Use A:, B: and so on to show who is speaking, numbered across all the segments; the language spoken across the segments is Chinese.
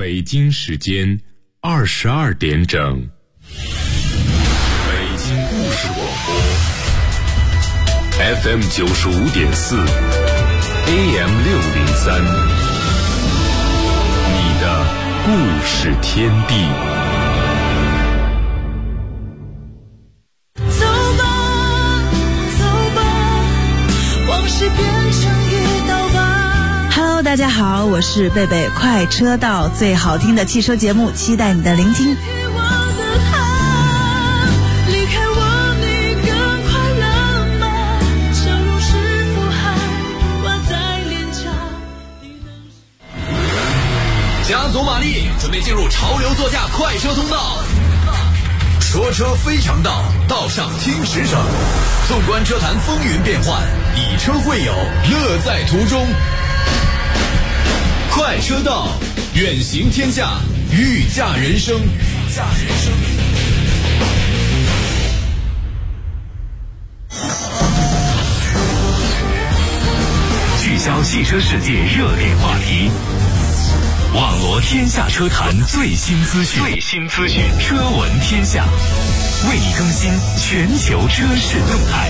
A: 北京时间22点整，北京故事广播 FM 95.4 AM 603，你的故事天地。
B: 走吧，走吧，往事变成一道疤。
C: Hello， 大家好，我是贝贝，快车道最好听的汽车节目，期待你的聆听。
D: 加足马力，准备进入潮流座驾快车通道。说车非常道，道上听实声。纵观车坛风云变幻，以车会友，乐在途中。快车道，远行天下，御驾人生。
E: 聚焦汽车世界热点话题，网罗天下车坛最新资讯，车闻天下，为你更新全球车市动态。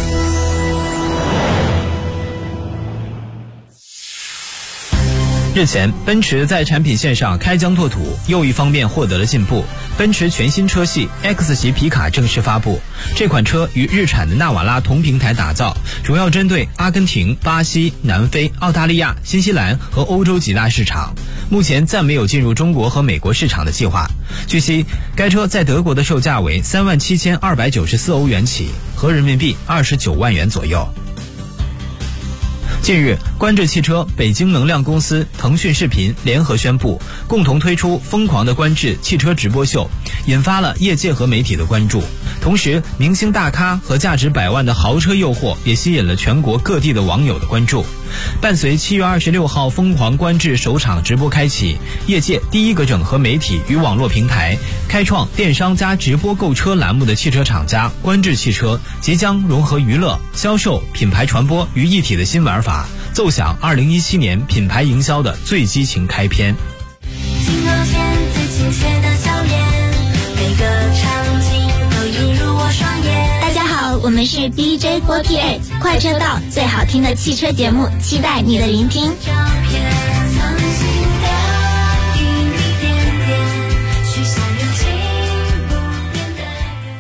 F: 日前，奔驰在产品线上开疆拓土，又一方面获得了进步。奔驰全新车系 X 级皮卡正式发布，这款车与日产的纳瓦拉同平台打造，主要针对阿根廷、巴西、南非、澳大利亚、新西兰和欧洲几大市场，目前暂没有进入中国和美国市场的计划。据悉，该车在德国的售价为37294欧元起，合人民币29万元左右。近日，观致汽车、北京能量公司、腾讯视频联合宣布，共同推出疯狂的观致汽车直播秀，引发了业界和媒体的关注。同时，明星大咖和价值百万的豪车诱惑也吸引了全国各地的网友的关注。伴随7月26号疯狂观致首场直播开启，业界第一个整合媒体与网络平台，开创电商加直播购车栏目的汽车厂家观致汽车，即将融合娱乐、销售、品牌传播于一体的新玩法，奏响2017年品牌营销的最激情开篇。
B: 镜头前最亲切的笑脸，每个场景都映入我双眼。
G: 大家好，我们是 DJ48 快车道最好听的汽车节目，期待你的聆听。
B: 照片藏心的一粒点点，许下热情不变的约。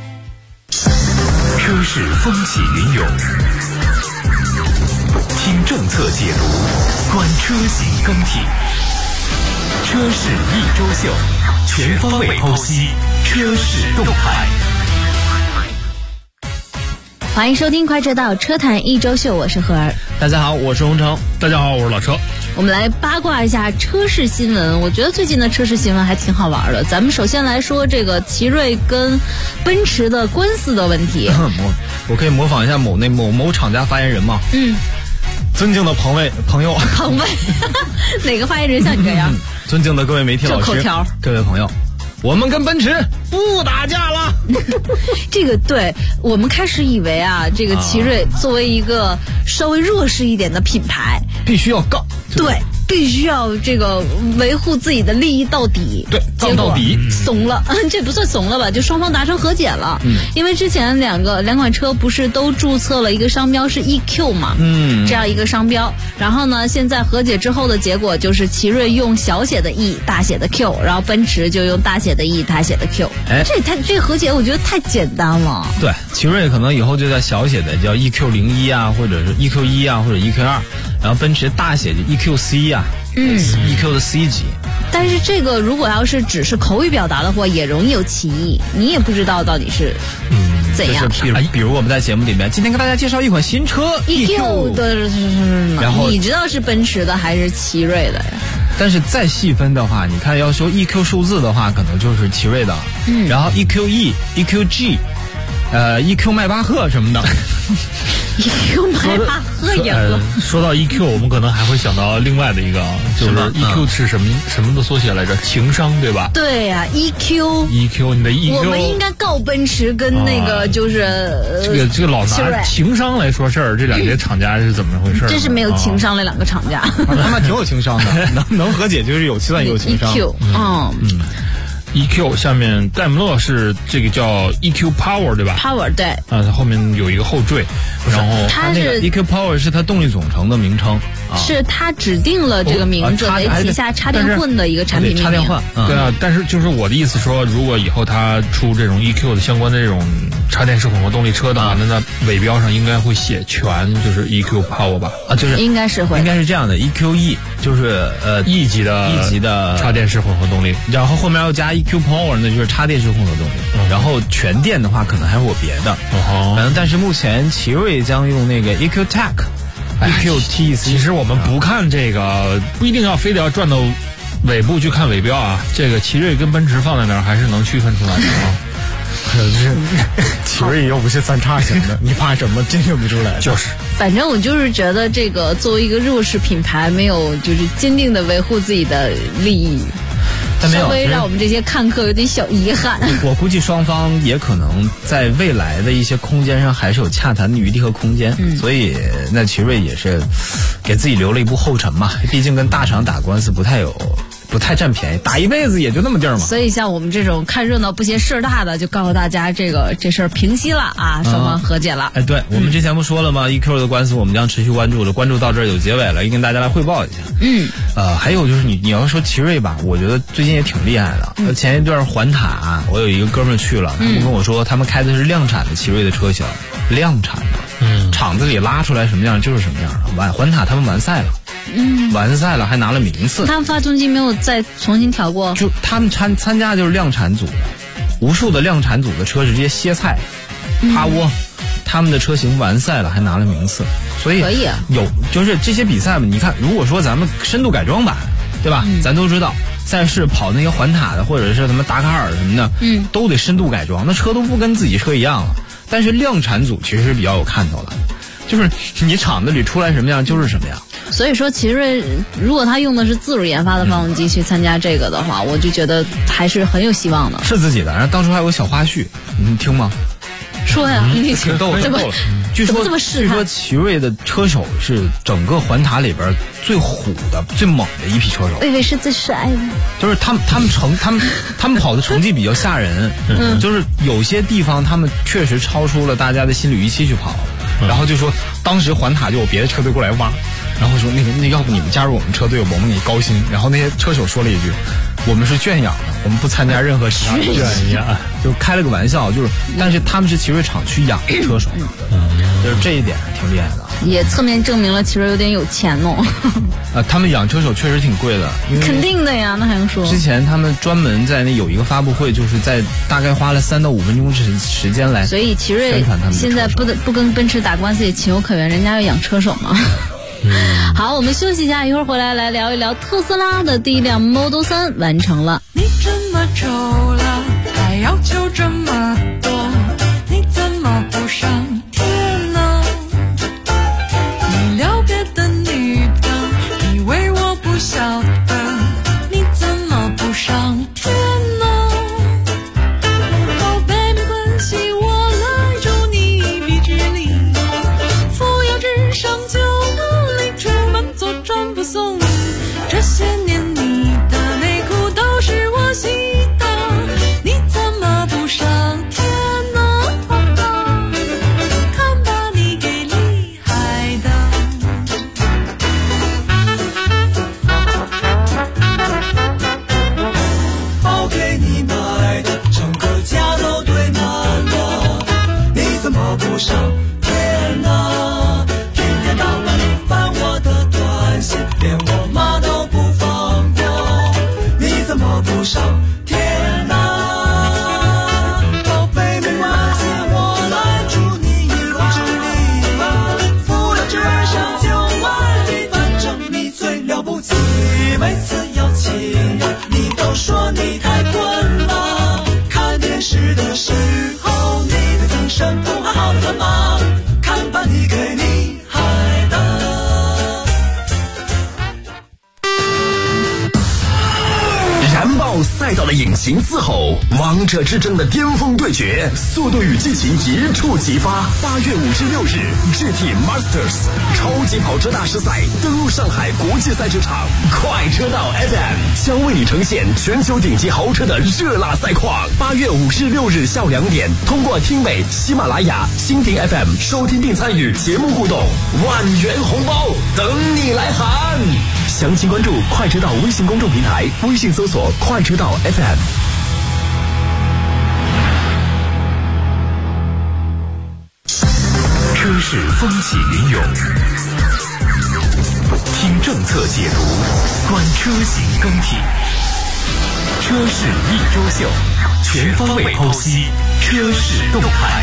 E: 车市风起云涌，听政策解读，观车型更替。车市一周秀，全方位剖析车市动态。
G: 欢迎收听快车道车坛一周秀，我是何儿。
F: 大家好，我是洪成。
H: 大家好，我是老车。
G: 我们来八卦一下车市新闻，我觉得最近的车市新闻还挺好玩的。咱们首先来说这个奇瑞跟奔驰的官司的问题。
F: 我可以模仿一下某厂家发言人吗？尊敬的朋友，
G: 哪个发言人像你这样？
F: 尊敬的各位媒体老师，各位朋友，我们跟奔驰不打架了。
G: 这个对我们开始以为啊，这个奇瑞作为一个稍微弱势一点的品牌，
F: 必须要杠，
G: 对，必须要这个维护自己的利益到底。
F: 对，杠到底。
G: 怂了，这不算怂了吧？就双方达成和解了。因为之前两款车不是都注册了一个商标是 EQ 嘛？这样一个商标。然后呢，现在和解之后的结果就是奇瑞用小写的 E 大写的 Q， 然后奔驰就用大写的 E 大写的 Q。这和解我觉得太简单了。
F: 对，奇瑞可能以后就在小写的叫 EQ01 啊，或者是 EQ1 啊，或者 EQ2，然后奔驰大写就 EQC 啊。EQ 的 C 级，
G: 但是这个如果要是只是口语表达的话，也容易有歧义，你也不知道到底是怎样。
F: 比如我们在节目里面今天跟大家介绍一款新车
G: EQ 的，然后你知道是奔驰的还是奇瑞的呀？
F: 但是再细分的话，你看要说 EQ 数字的话，可能就是奇瑞的，然后 EQE、EQG。 EQ 迈巴赫什么的。
G: EQ 迈巴赫赢了。
H: 说到 EQ， 我们可能还会想到另外的一个，就是 EQ 是什么的缩写来着？情商，对吧？
G: 对呀，EQ，
H: 你的 EQ，
G: 我们应该告奔驰跟那个就是
H: 这个老拿情商来说事儿，这两些厂家是怎么回事？
G: 真是没有情商那两个厂家，
F: 他们挺有情商的，能和解就是算有情商。
G: EQ，
H: EQ 下面戴姆勒是这个叫 EQ Power 对吧
G: ？Power 对。
H: 它后面有一个后缀，然后
G: 它
F: 那个 EQ Power 是它动力总成的名称啊，
G: 是它指定了这个名字为旗下插电混的一个产品命名。
F: 插电混，
H: 对啊，但是就是我的意思说，如果以后它出这种 EQ 的相关的这种插电式混合动力车的话，那尾标上应该会写全就是 EQ Power 吧？
F: 啊，就是
G: 应该是会，
F: 应该是这样的 EQE 就是
H: E 级的插电式混合动力，
F: 然后后面要加 EQ Power 那就是插电式混合动力，然后全电的话可能还会有别的，但是目前奇瑞将用那个 EQ Tech。EQTEC，
H: 其实我们不看这个，不一定要非得要转到尾部去看尾标啊。这个奇瑞跟奔驰放在那儿，还是能区分出来的啊。
F: 奇瑞又不是三叉型的，你怕什么？真认不出来。
H: 就是，
G: 反正我就是觉得这个作为一个弱势品牌，没有就是坚定的维护自己的利益。稍微让我们这些看客有点小遗憾。
F: 我估计双方也可能在未来的一些空间上还是有洽谈的余地和空间，所以那奇瑞也是给自己留了一步后尘嘛。毕竟跟大厂打官司不太占便宜，打一辈子也就那么地儿嘛。
G: 所以像我们这种看热闹不嫌事儿大的，就告诉大家这事儿平息了啊，双方和解了。
F: 哎，对，我们之前不说了吗？EQ 的官司我们将持续关注的，关注到这儿有结尾了，也跟大家来汇报一下。还有就是你要说奇瑞吧，我觉得最近也挺厉害的。前一段环塔，我有一个哥们儿去了，他们跟我说他们开的是量产的奇瑞的车型，量产的，厂子里拉出来什么样就是什么样。环塔他们完赛了。完赛了，还拿了名次。
G: 他们发动机没有再重新调过？
F: 就他们参加就是量产组的，无数的量产组的车直接歇菜，趴窝。他们的车型完赛了，还拿了名次，所以
G: 可以啊。
F: 有就是这些比赛嘛，你看，如果说咱们深度改装版，对吧？咱都知道赛事跑那些环塔的，或者是什么达喀尔什么的，都得深度改装，那车都不跟自己车一样了。但是量产组其实是比较有看头的，就是你厂子里出来什么样就是什么样。
G: 所以说奇瑞如果他用的是自主研发的发动机去参加这个的话，我就觉得还是很有希望的。
F: 是自己的，然后当初还有个小花絮，你听吗？
G: 说呀，你
F: 挺逗的。据说奇瑞的车手是整个环塔里边最虎的、最猛的一批车手。
G: 我以为是最帅的。
F: 就是他们跑的成绩比较吓人，就是有些地方他们确实超出了大家的心理预期去跑，然后就说当时环塔就有别的车队过来挖，然后说那要不你们加入我们车队，我们给你高薪。然后那些车手说了一句：“我们是圈养的，我们不参加任何其他的圈养。”就开了个玩笑，就是但是他们是奇瑞厂去养车手，就是这一点挺厉害的，
G: 也侧面证明了奇瑞有点有钱哦。
F: 他们养车手确实挺贵的，
G: 肯定的呀，那还用说？
F: 之前他们专门在那有一个发布会，就是在大概花了3到5分钟时间来，
G: 所以奇瑞现在不跟奔驰打官司也情有可原，人家要养车手嘛。好，我们休息一下，一会儿回来聊一聊特斯拉的第一辆 Model 3完成了。
B: 你这么丑了，还要求这么多，你怎么不上天呢？你撩别的女的，以为我不晓得，你怎么不上天呢？宝贝，没关系，我来助你一臂之力，扶摇直上就出门左转不送你，这些年你的内裤都是我洗的，你怎么不上天呢？看把你给厉害的。
I: 包给你买的，整个家都堆满了，你怎么不上天呢？天天到晚你翻我的短信，连我
D: 了引擎嘶吼，王者之争的巅峰对决，速度与激情一触即发。8月5至6日 ，GT Masters 超级跑车大师赛登陆上海国际赛车场，快车道 FM 将为你呈现全球顶级豪车的热辣赛况。8月5至6日下午2点，通过听美、喜马拉雅、蜻蜓 FM 收听并参与节目互动，万元红包等你来喊！详情关注快车道微信公众平台，微信搜索快车道 FM。
E: 车市风起云涌，听政策解读，观车型更替，车市一周秀，全方位剖析车市动态。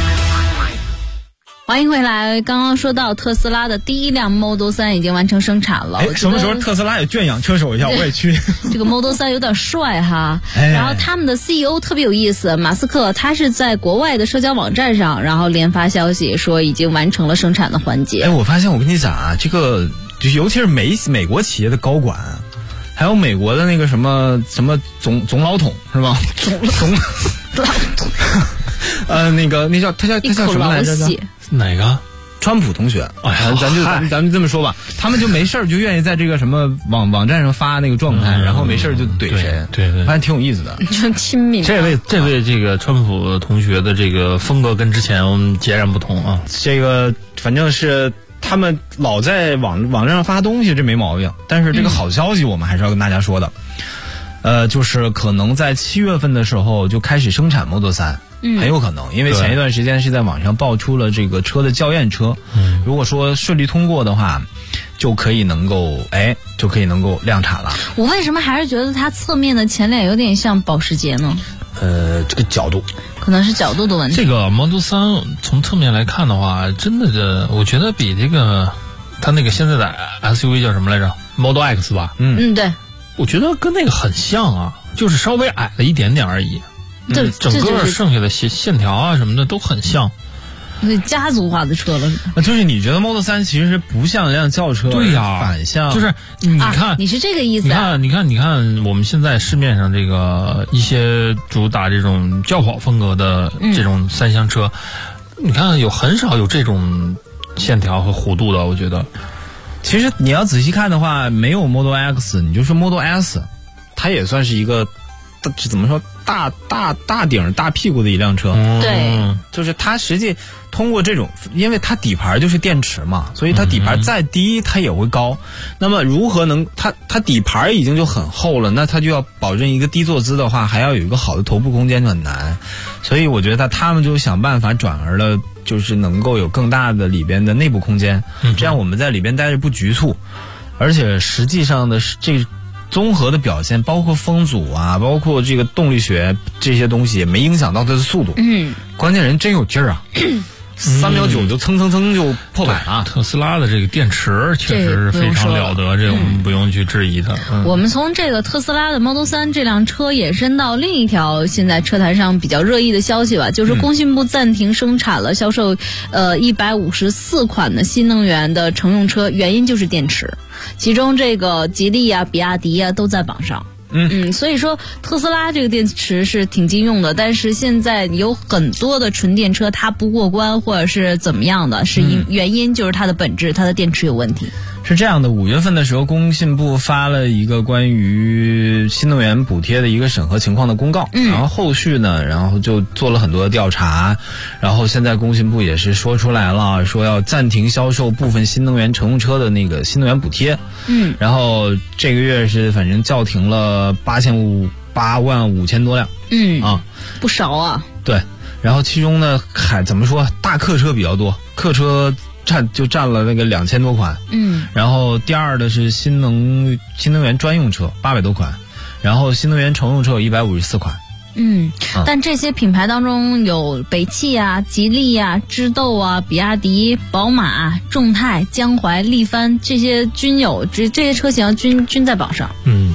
G: 欢迎回来。刚刚说到特斯拉的第一辆 Model 3已经完成生产了。
F: 什么时候特斯拉也圈养车手一下，我也去。
G: 这个 Model 3有点帅哈。然后他们的 CEO 特别有意思，马斯克他是在国外的社交网站上，然后连发消息说已经完成了生产的环节。
F: 我发现我跟你讲啊，这个尤其是美国企业的高管，还有美国的那个什么总老统是吧？总老统。那叫他叫什么来着？
H: 哪个？
F: 川普同学。咱就这么说吧，他们就没事就愿意在这个什么网站上发那个状态，然后没事就怼谁。
H: 对，
F: 发现挺有意思的。
G: 就亲民。
H: 这位这个川普同学的这个风格跟之前截然不同啊。
F: 这个反正是他们老在网站上发东西，这没毛病。但是这个好消息我们还是要跟大家说的。就是可能在7月份的时候就开始生产 Model 3，很有可能，因为前一段时间是在网上爆出了这个车的校验车，如果说顺利通过的话，就可以能够量产了。
G: 我为什么还是觉得它侧面的前脸有点像保时捷呢？
F: 这个角度
G: 可能是角度的问题。
H: 这个 Model 3从侧面来看的话，真的我觉得比这个它那个现在的 SUV 叫什么来着 Model X 吧？
G: 对。
H: 我觉得跟那个很像啊，就是稍微矮了一点点而已。
G: 对，
H: 整个剩下的线条啊什么的都很像。
G: 家族化的车了。
F: 就是你觉得 Model 3其实不像一辆轿车？
H: 对呀，
F: 反向。
H: 就是你看，
G: 你是这个意思啊？
H: 你看，我们现在市面上这个一些主打这种轿跑风格的这种三厢车，你看很少有这种线条和弧度的，我觉得。
F: 其实你要仔细看的话，没有 Model X， 你就说 Model S， 它也算是一个怎么说大顶大屁股的一辆车。
G: 对，
F: 就是它实际通过这种，因为它底盘就是电池嘛，所以它底盘再低它也会高。那么如何能它底盘已经就很厚了，那它就要保证一个低坐姿的话，还要有一个好的头部空间就很难。所以我觉得他们就想办法转而了，就是能够有更大的里边的内部空间，这样我们在里边待着不局促。而且实际上的这综合的表现，包括风阻啊，包括这个动力学这些东西，也没影响到它的速度。关键人真有劲儿啊！3秒9就蹭就破百了。
H: 特斯拉的这个电池确实是非常了得，这我们不用去质疑它。
G: 我们从这个特斯拉的 Model 3这辆车延伸到另一条现在车坛上比较热议的消息吧，就是工信部暂停生产了销售154款的新能源的乘用车，原因就是电池，其中这个吉利啊、比亚迪啊都在榜上。所以说特斯拉这个电池是挺经用的，但是现在有很多的纯电车它不过关或者是怎么样的，原因就是它的本质，它的电池有问题。
F: 是这样的，5月份的时候，工信部发了一个关于新能源补贴的一个审核情况的公告，然后后续呢，然后就做了很多的调查，然后现在工信部也是说出来了，说要暂停销售部分新能源乘用车的那个新能源补贴，然后这个月是反正叫停了8万5千多辆，
G: 不少啊。
F: 对，然后其中呢，怎么说，大客车比较多，客车占了那个2000多款，然后第二的是新能源专用车800多款，然后新能源乘用车有154款。
G: 但这些品牌当中有北汽啊、吉利啊、知豆啊、比亚迪、宝马、众泰、江淮、力帆，这些均有这些车型均在榜上。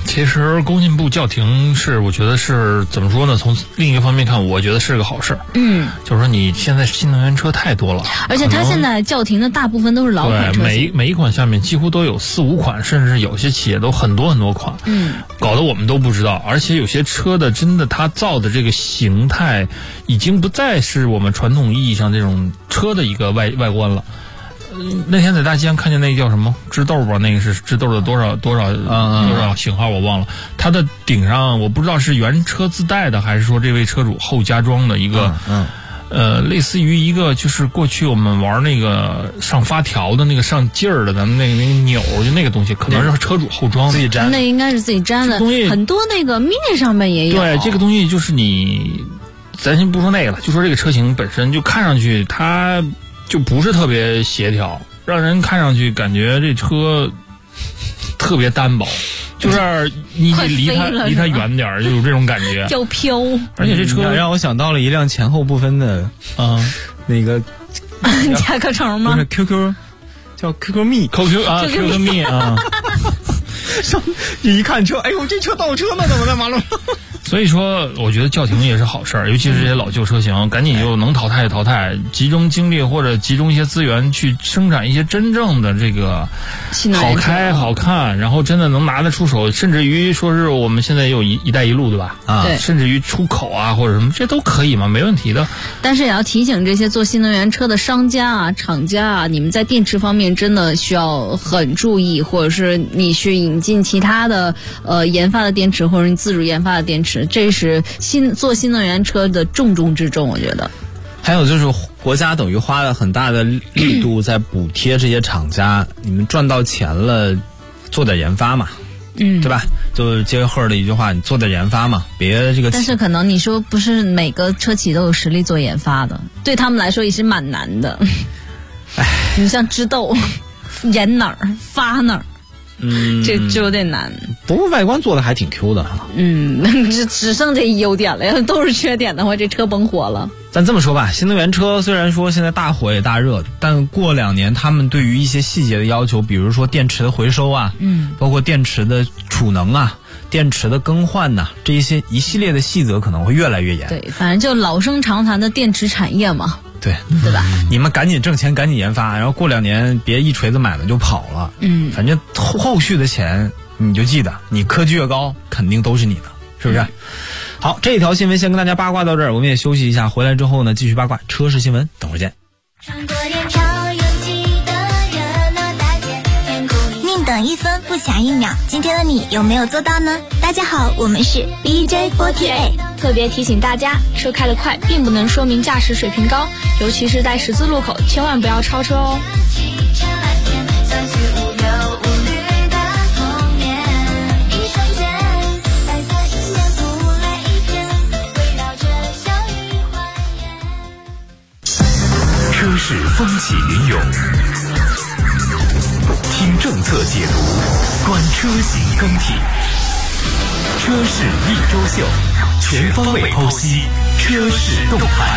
H: 其实工信部叫停我觉得是怎么说呢？从另一个方面看，我觉得是个好事。就是说你现在新能源车太多了，
G: 而且它现在叫停的大部分都是老款车型，
H: 每一款下面几乎都有4、5款，甚至有些企业都很多款。搞得我们都不知道。而且有些车的真的它造的这个形态，已经不再是我们传统意义上这种车的一个外观了。那天在大街上看见那个叫什么智豆吧，那个是智豆的多少型号我忘了，它的顶上我不知道是原车自带的，还是说这位车主后加装的一个类似于一个就是过去我们玩那个上发条的那个上劲儿的咱们那个钮，就那个东西可能是车主后装
G: 自己粘，那应该是自己粘的。很多那个 mini 上面也有。
H: 对，这个东西就是咱先不说那个了，就说这个车型本身就看上去它就不是特别协调，让人看上去感觉这车特别单薄，就是你得离它远点儿，就有这种感觉，
G: 要飘。
H: 而且这车
F: 让我想到了一辆前后不分的那个
G: 甲壳虫吗？
F: 不是 QQ， 叫 QQ 蜜
H: QQ 蜜啊。
F: 你一看车，哎呦，这车倒车呢，怎么在马路上？
H: 所以说，我觉得叫停也是好事儿，尤其是这些老旧车型，赶紧就能淘汰淘汰，集中精力或者集中一些资源去生产一些真正的这个好开好看，然后真的能拿得出手，甚至于说是我们现在有一带一路，对吧？
G: 对，
H: 甚至于出口啊或者什么，这都可以嘛，没问题的。
G: 但是也要提醒这些做新能源车的商家啊、厂家啊，你们在电池方面真的需要很注意，或者是你去引进其他的研发的电池，或者你自主研发的电池。这是做新能源车的重中之重，我觉得。
F: 还有就是国家等于花了很大的力度在补贴这些厂家，你们赚到钱了，做点研发嘛，对吧？就接赫的一句话，你做点研发嘛，别这个。
G: 但是可能你说不是每个车企都有实力做研发的，对他们来说也是蛮难的。你像知豆研哪儿发哪儿。这有点难。
F: 不过外观做的还挺 Q 的哈。
G: 只剩这一优点了，要都是缺点的话，这车甭火了。
F: 咱这么说吧，新能源车虽然说现在大火也大热，但过2年他们对于一些细节的要求，比如说电池的回收啊，包括电池的储能啊，电池的更换呐，这一系列的细则可能会越来越严。
G: 对，反正就老生常谈的电池产业嘛。
F: 对吧？你们赶紧挣钱，赶紧研发，然后过2年别一锤子买了就跑了。反正后续的钱你就记得，你科技越高，肯定都是你的，是不是？好，这条新闻先跟大家八卦到这儿，我们也休息一下，回来之后呢，继续八卦车市新闻，等会儿见。
J: 宁等1分不抢1秒，今天的你有没有做到呢？大家好，我们是 BJ48。
K: 特别提醒大家，车开得快并不能说明驾驶水平高，尤其是在十字路口，千万不要超车哦。
E: 车市风起云涌，听政策解读，观车型更替。车市一周秀，全方位剖析车市动态。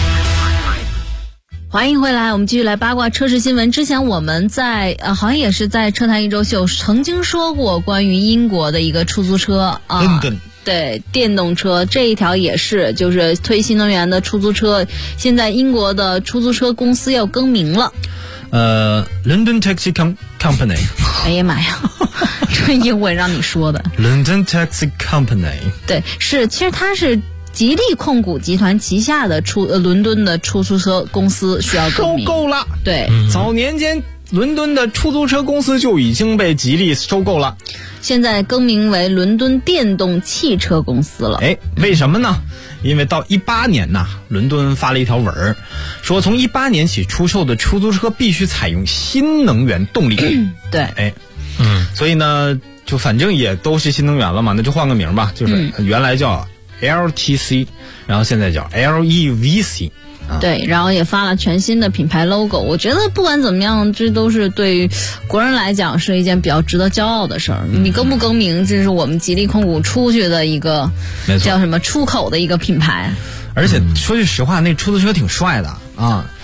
G: 欢迎回来，我们继续来八卦车市新闻。之前我们在好像也是在车坛一周秀曾经说过关于英国的一个出租车对，电动车这一条也是，就是推新能源的出租车。现在英国的出租车公司要更名了。
F: London Taxi Company。
G: 哎呀妈呀，这英文让你说的。
F: London Taxi Company。对，
G: 其实它是吉利控股集团旗下的伦敦的出租车公司需要更名。
F: 收购了。
G: 对，
F: 早年间伦敦的出租车公司就已经被吉利收购了。
G: 现在更名为伦敦电动汽车公司了。
F: 为什么呢？因为到18年呐，伦敦发了一条文儿，说从18年起出售的出租车必须采用新能源动力。
G: 对，
F: 所以呢，就反正也都是新能源了嘛，那就换个名吧，就是原来叫 LTC， 然后现在叫 LEVC。
G: 对，然后也发了全新的品牌 logo。我觉得不管怎么样，这都是对国人来讲是一件比较值得骄傲的事儿。你更不更名，这是我们吉利控股出去的一个叫什么出口的一个品牌。
F: 而且说句实话，那出租车挺帅的啊。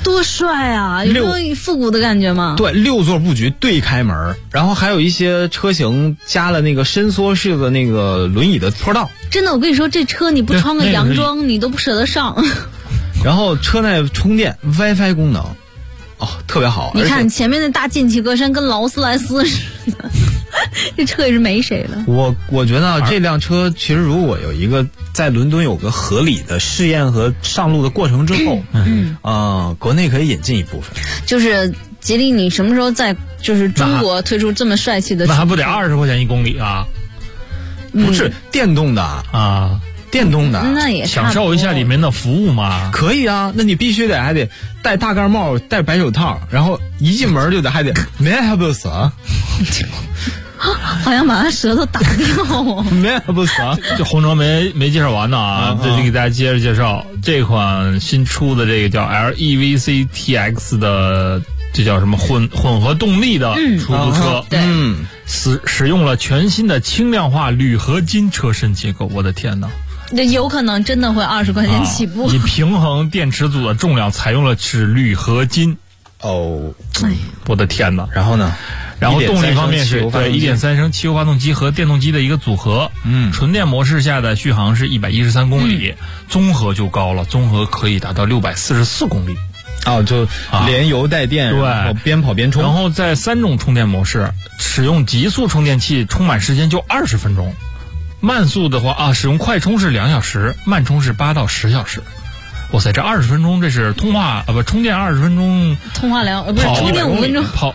G: 多帅啊！有没有复古的感觉吗？
F: 对，6座布局对开门，然后还有一些车型加了那个伸缩式的那个轮椅的坡道。
G: 真的，我跟你说，这车你不穿个洋装，你都不舍得上。
F: 然后车内充电 WiFi 功能，哦，特别好。
G: 你看前面那大进气格栅跟劳斯莱斯似的，这车也是没谁了。
F: 我觉得这辆车其实如果有一个在伦敦有个合理的试验和上路的过程之后，国内可以引进一部分。
G: 就是吉利，你什么时候在就是中国推出这么帅气的车？
H: 那还不得20块钱1公里啊？
F: 不是电动的啊。电动的，
G: 那也
H: 享受一下里面的服务嘛？
F: 可以啊，那你必须还得戴大盖帽，戴白手套，然后一进门就还得May I help you sir？
G: 好像把他舌头打掉。
F: May I help you sir？
H: 这红车没介绍完呢啊，这就给大家接着介绍这款新出的这个叫 LEVC TX 的，这叫什么混合动力的出租车？使用了全新的轻量化铝合金车身结构。我的天哪！
G: 这有可能真的会20块钱起步。
H: 以平衡电池组的重量，采用了是铝合金。
F: 哦，
H: 我的天哪！
F: 然后呢？
H: 然后动力方面是对 1.3 升汽油发动机和电动机的一个组合。纯电模式下的续航是113公里，综合就高了，综合可以达到644公里。
F: 就连油带电，
H: 对，
F: 然后边跑边充。
H: 然后在3种充电模式，使用极速充电器充满时间就20分钟，慢速的话使用快充是2小时，慢充是8到10小时。哇塞，这20分钟这是充电20分钟，
G: 通话2不是充电5分钟，
H: 跑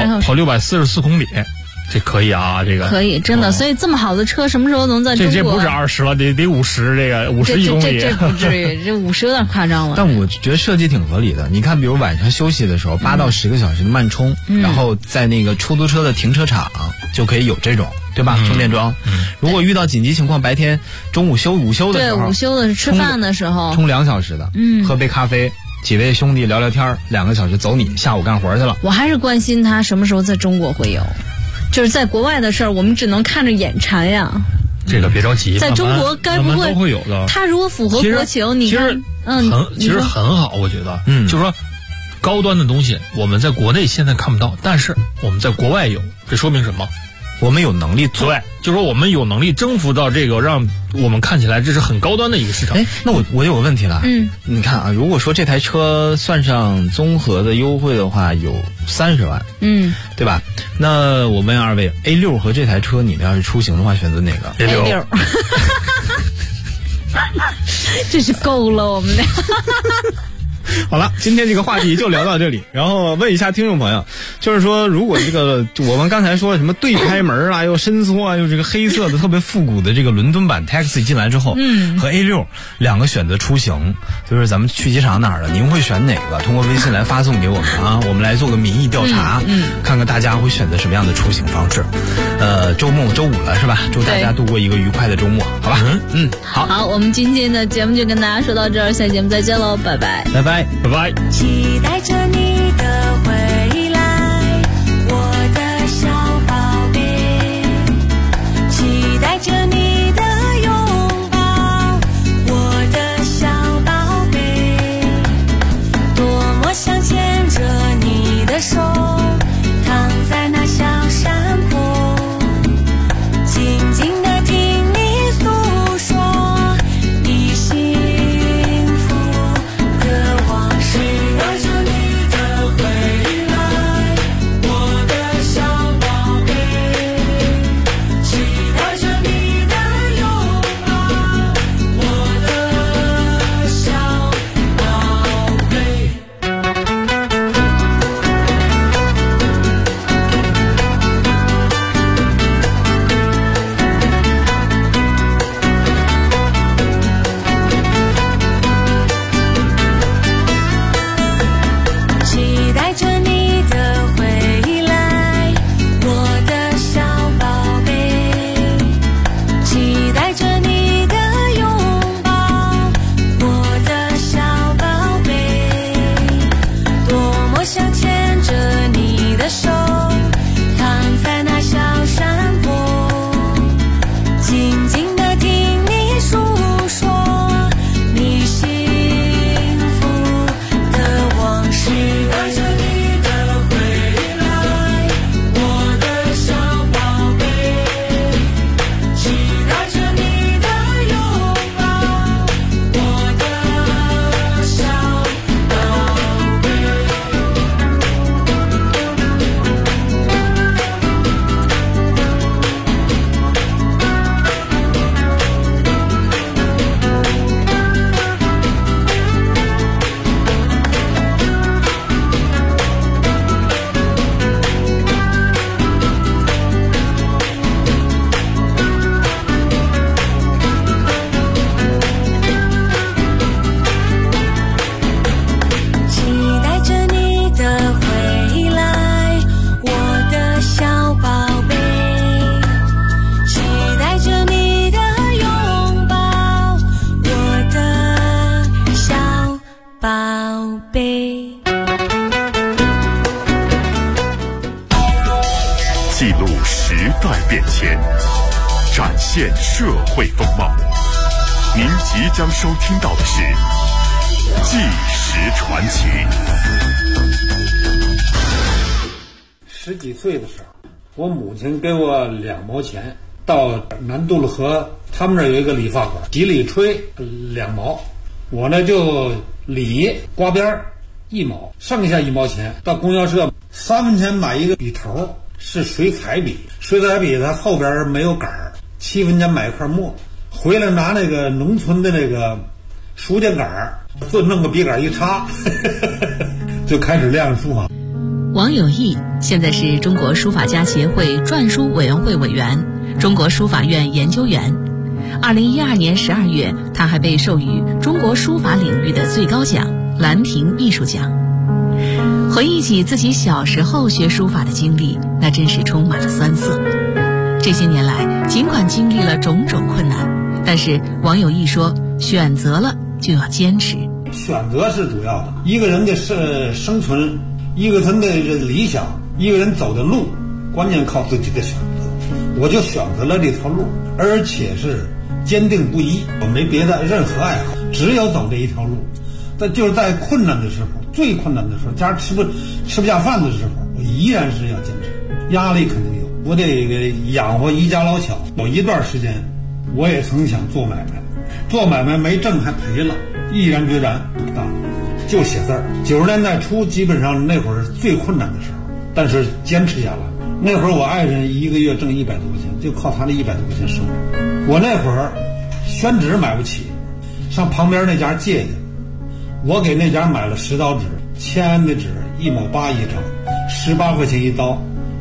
H: 644公里。这可以啊，这个
G: 可以，真的。所以这么好的车，什么时候能在中国？
H: 这不是20了，得50，这个51公里。
G: 这不至于，这50有点夸张了。
F: 但我觉得设计挺合理的。你看，比如晚上休息的时候，8到10个小时的慢充，然后在那个出租车的停车场就可以有这种，对吧？充电桩。如果遇到紧急情况，白天中午午休的时候，
G: 对，午休的是吃饭的时候，
F: 充2小时的，喝杯咖啡。几位兄弟聊聊天，2个小时走你，下午干活去了。
G: 我还是关心他什么时候在中国会有。就是在国外的事儿，我们只能看着眼馋呀。
H: 这个别着急，
G: 在中国该不会
H: 都会有的。
G: 他如果符合国情，你看，
H: 其实很好，我觉得，就是说，高端的东西我们在国内现在看不到，但是我们在国外有，这说明什么？
F: 我们有能力做，
H: 对，就是说我们有能力征服到这个，让我们看起来这是很高端的一个市场。
F: 那我有个问题了，你看啊，如果说这台车算上综合的优惠的话，有30万，对吧？那我问二位 ，A6 和这台车，你们要是出行的话，选择哪个
G: ？A6。这是够了，我们俩。
F: 好了，今天这个话题就聊到这里。然后问一下听众朋友，就是说，如果这个我们刚才说什么对开门啊，又伸缩啊，又这个黑色的特别复古的这个伦敦版 Taxi 进来之后，和 A6 2个选择出行，就是咱们去机场哪儿了，您会选哪个？通过微信来发送给我们啊，我们来做个民意调查，看看大家会选择什么样的出行方式。周末周五了是吧？祝大家度过一个愉快的周末，好吧？
G: 好，我们今天的节目就跟大家说到这儿，下期节目再见喽，拜拜，
F: 拜拜。
H: 拜拜。
B: 期待着你的回来，我的小宝贝，期待着你的拥抱，我的小宝贝，多么想牵着你的手，躺在那小山坡，静静地听你诉说你幸福的往事。带着你的
A: 记录时代变迁，展现社会风貌。您即将收听到的是《纪实传奇》。
L: 10几岁的时候，我母亲给我2毛钱，到南渡了河，他们那儿有一个理发馆，洗里吹2毛，我呢就理刮边1毛，剩下1毛钱到供销社3分钱买一个笔头，是水彩笔，水彩笔它后边没有杆儿，7分钱买一块墨，回来拿那个农村的那个书架杆儿，就弄个笔杆一插就开始练书法。
M: 王有义现在是中国书法家协会篆书委员会委员、中国书法院研究员。2012年12月，他还被授予中国书法领域的最高奖兰亭秘书奖。回忆起自己小时候学书法的经历，那真是充满了酸涩。这些年来，尽管经历了种种困难，但是王有义说，选择了就要坚持。
L: 选择是主要的，一个人的生存，一个人的理想，一个人走的路，关键靠自己的选择。我就选择了这条路，而且是坚定不移，我没别的任何爱好，只有走这一条路。但就是在困难的时候，最困难的时候，家吃不下饭的时候，我依然是要坚持。压力肯定有，我得养活一家老小。有一段时间，我也曾想做买卖，做买卖没挣还赔了，毅然决然就写字儿。90年代初，基本上那会儿最困难的时候，但是坚持下来。那会儿我爱人一个月挣100多块钱，就靠他那100多块钱生活。我那会儿宣纸买不起，上旁边那家借去，我给那家买了10刀纸，签的纸1毛8一张，18块钱一刀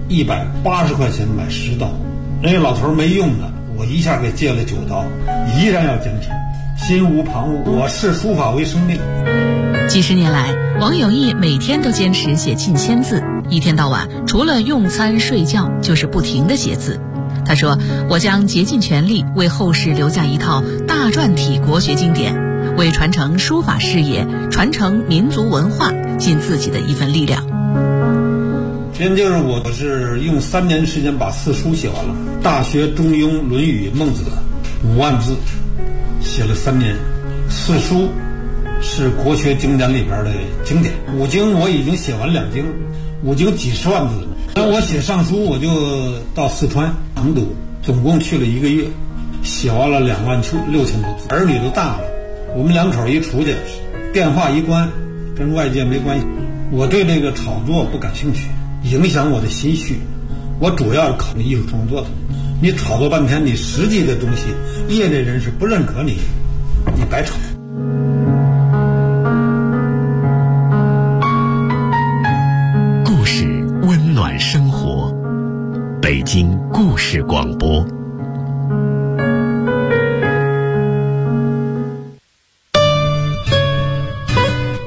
L: ，180块钱买10刀。人家老头没用的，我一下给借了9刀，依然要坚持，心无旁骛。我视书法为生命。
M: 几十年来，王有义每天都坚持写近1000字，一天到晚除了用餐睡觉就是不停地写字。他说，我将竭尽全力为后世留下一套大篆体国学经典，为传承书法事业、传承民族文化尽自己的一份力量。
L: 真就是我是用3年时间把4书写完了，《大学》《中庸》《论语》《孟子》5万字，写了3年。4书是国学经典里边的经典，5经我已经写完2经，5经几十万字了。那我写上书，我就到四川成都，总共去了1个月，写完了26000多字。儿女都大了，我们2口一出去，电话一关，跟外界没关系。我对这个炒作不感兴趣，影响我的心绪。我主要是考虑艺术创作的。你炒作半天，你实际的东西，业内人士不认可你，你白炒。
E: 故事温暖生活，北京故事广播。